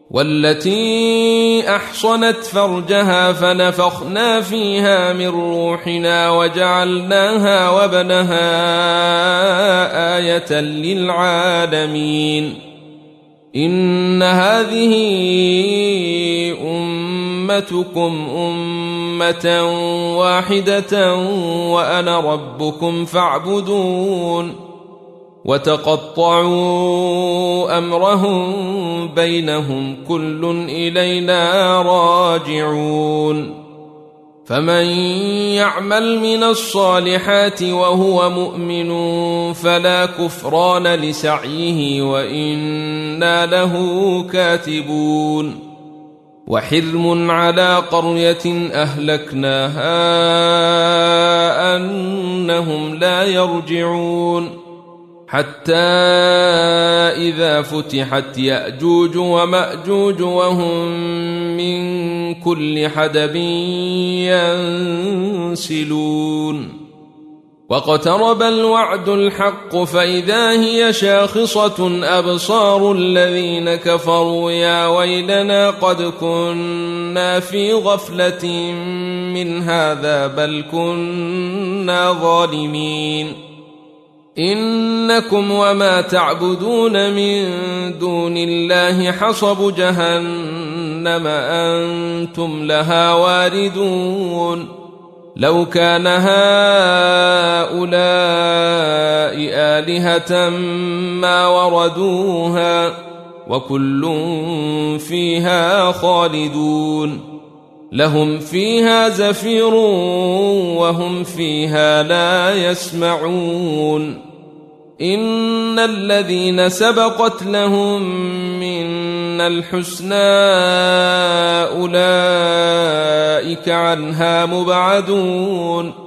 والتي أحصنت فرجها فنفخنا فيها من روحنا وجعلناها وابنها آية للعالمين إن هذه أمتكم أمة واحدة وأنا ربكم فاعبدون وتقطعوا أمرهم بينهم كل إلينا راجعون فمن يعمل من الصالحات وهو مؤمن فلا كفران لسعيه وإنا له كاتبون وحرم على قرية أهلكناها أنهم لا يرجعون حتى إذا فتحت يأجوج ومأجوج وهم من كل حدب ينسلون واقترب الوعد الحق فإذا هي شاخصة أبصار الذين كفروا يا ويلنا قد كنا في غفلة من هذا بل كنا ظالمين إنكم وما تعبدون من دون الله حصب جهنم أنتم لها واردون لو كان هؤلاء آلهة ما وردوها وكل فيها خالدون لهم فيها زفير وهم فيها لا يسمعون إن الذين سبقت لهم منا الحسنى أولئك عنها مبعدون